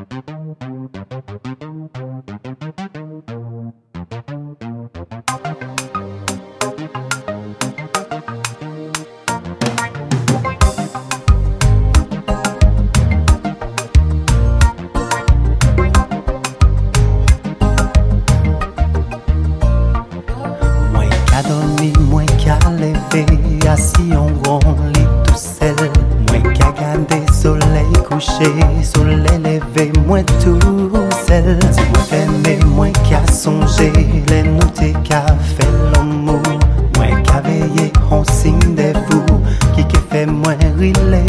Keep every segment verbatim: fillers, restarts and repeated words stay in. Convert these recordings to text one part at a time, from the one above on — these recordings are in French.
Assis en grand lit tout seul, moi qu'à garder soleil couché, soleil levé, moi tout seul. Si moi fermé, moi qu'à songer, les notes qu'à fait l'amour, moi qu'à veiller en signe de vous, qui qui fait moi relever.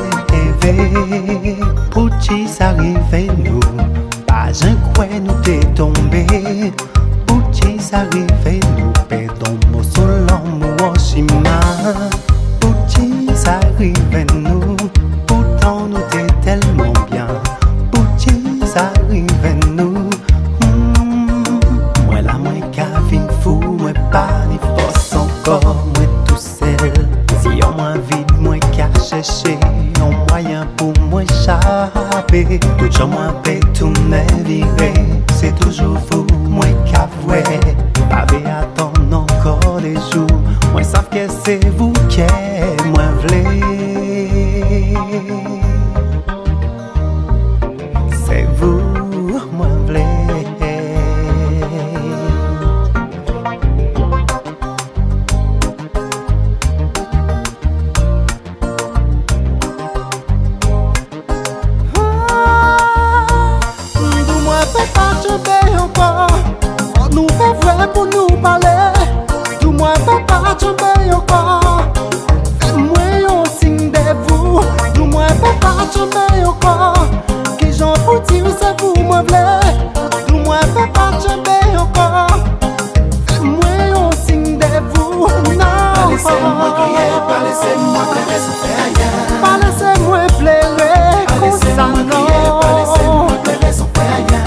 Pour qui s'arrive nous, pas un coin nous t'es tombé. Pour qui s'arrive nous, perdons mon sol en moi chima. Pour qui s'arrive nous, pourtant nous t'es tellement bien. Pour qui s'arrive nous, hmm. Moi la moi qu'à fin fou, moi pas ni force encore, moi tout seul. Si on moins vide, moi qu'à chercher un moyen pour moi échapper. Tout je moi paie tout mes virer, c'est toujours vous, moi qu'à voir. Pas attendre encore des jours, moi savent que c'est vous qui moi v'lez. C'est vous, moi v'lez. Dis-moi, fais pas tomber encore. Nous fait vrai pour nous parler. Dis-moi, fais pas tomber encore. Fais-moi un signe de vous. Dis-moi, fais pas tomber encore. Que j'en vous dire, c'est vous, moi, v'lez. Dis-moi, fais pas tomber encore. Fais-moi un signe de vous. Non. Pas laissez-moi crier, pas laissez-moi pleurer sans faire rien. Pas laissez-moi pleurer comme ça, non. Pas laissez-moi pleurer sans faire rien.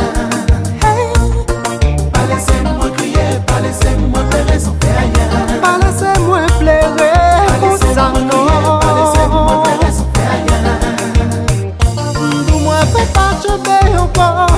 Pas laissez-moi crier, pas laissez-moi pleurer sans faire rien. Pas laissez-moi pleurer comme ça, non. Pas laissez-moi pleurer sans faire rien. Dis-moi, fais pas tomber encore.